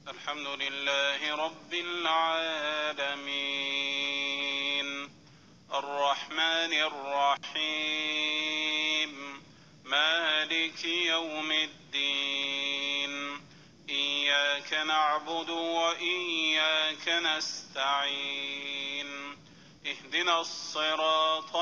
الحمد لله رب العالمين الرحمن الرحيم مالك يوم الدين إياك نعبد وإياك نستعين اهدنا الصراط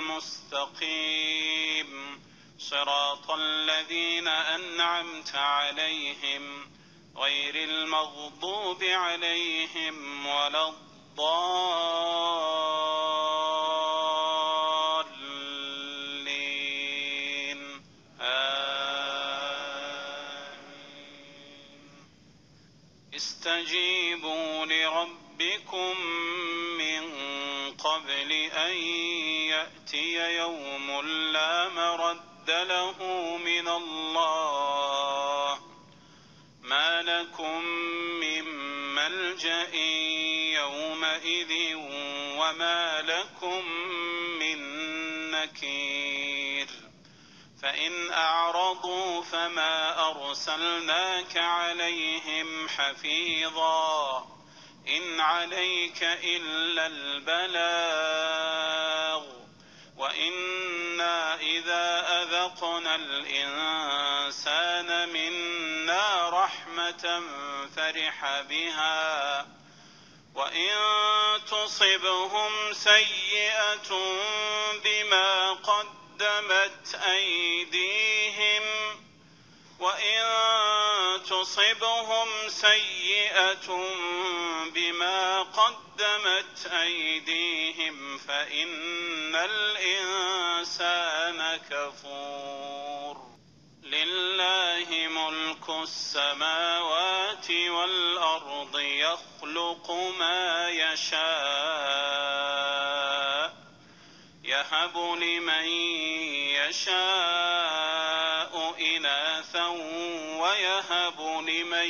المستقيم صراط الذين أنعمت عليهم غير المغضوب عليهم ولا الضالين آمين. استجيبوا لربكم من قبل أن يأتي يوم لا مرد له من الله ما لكم من ملجأ يومئذ وما لكم من نكير فإن أعرضوا فما أرسلناك عليهم حفيظا إن عليك إلا البلاغ وإنا إذا أذقنا الإنسان منا رحمة فرح بها وإن تصبهم سيئة بما قدمت أيديهم فإن الإنسان كفور لله ملك السماوات والأرض يخلق ما يشاء يهب لمن يشاء إناثا ويهب لمن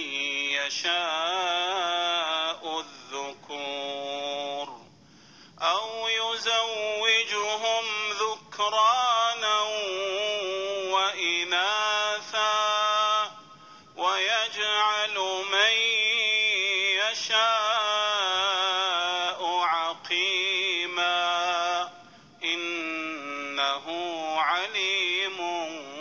يشاء الذكور أو يزوجهم ذكرانا وإناثا ويجعل من يشاء عقيما إنه عليم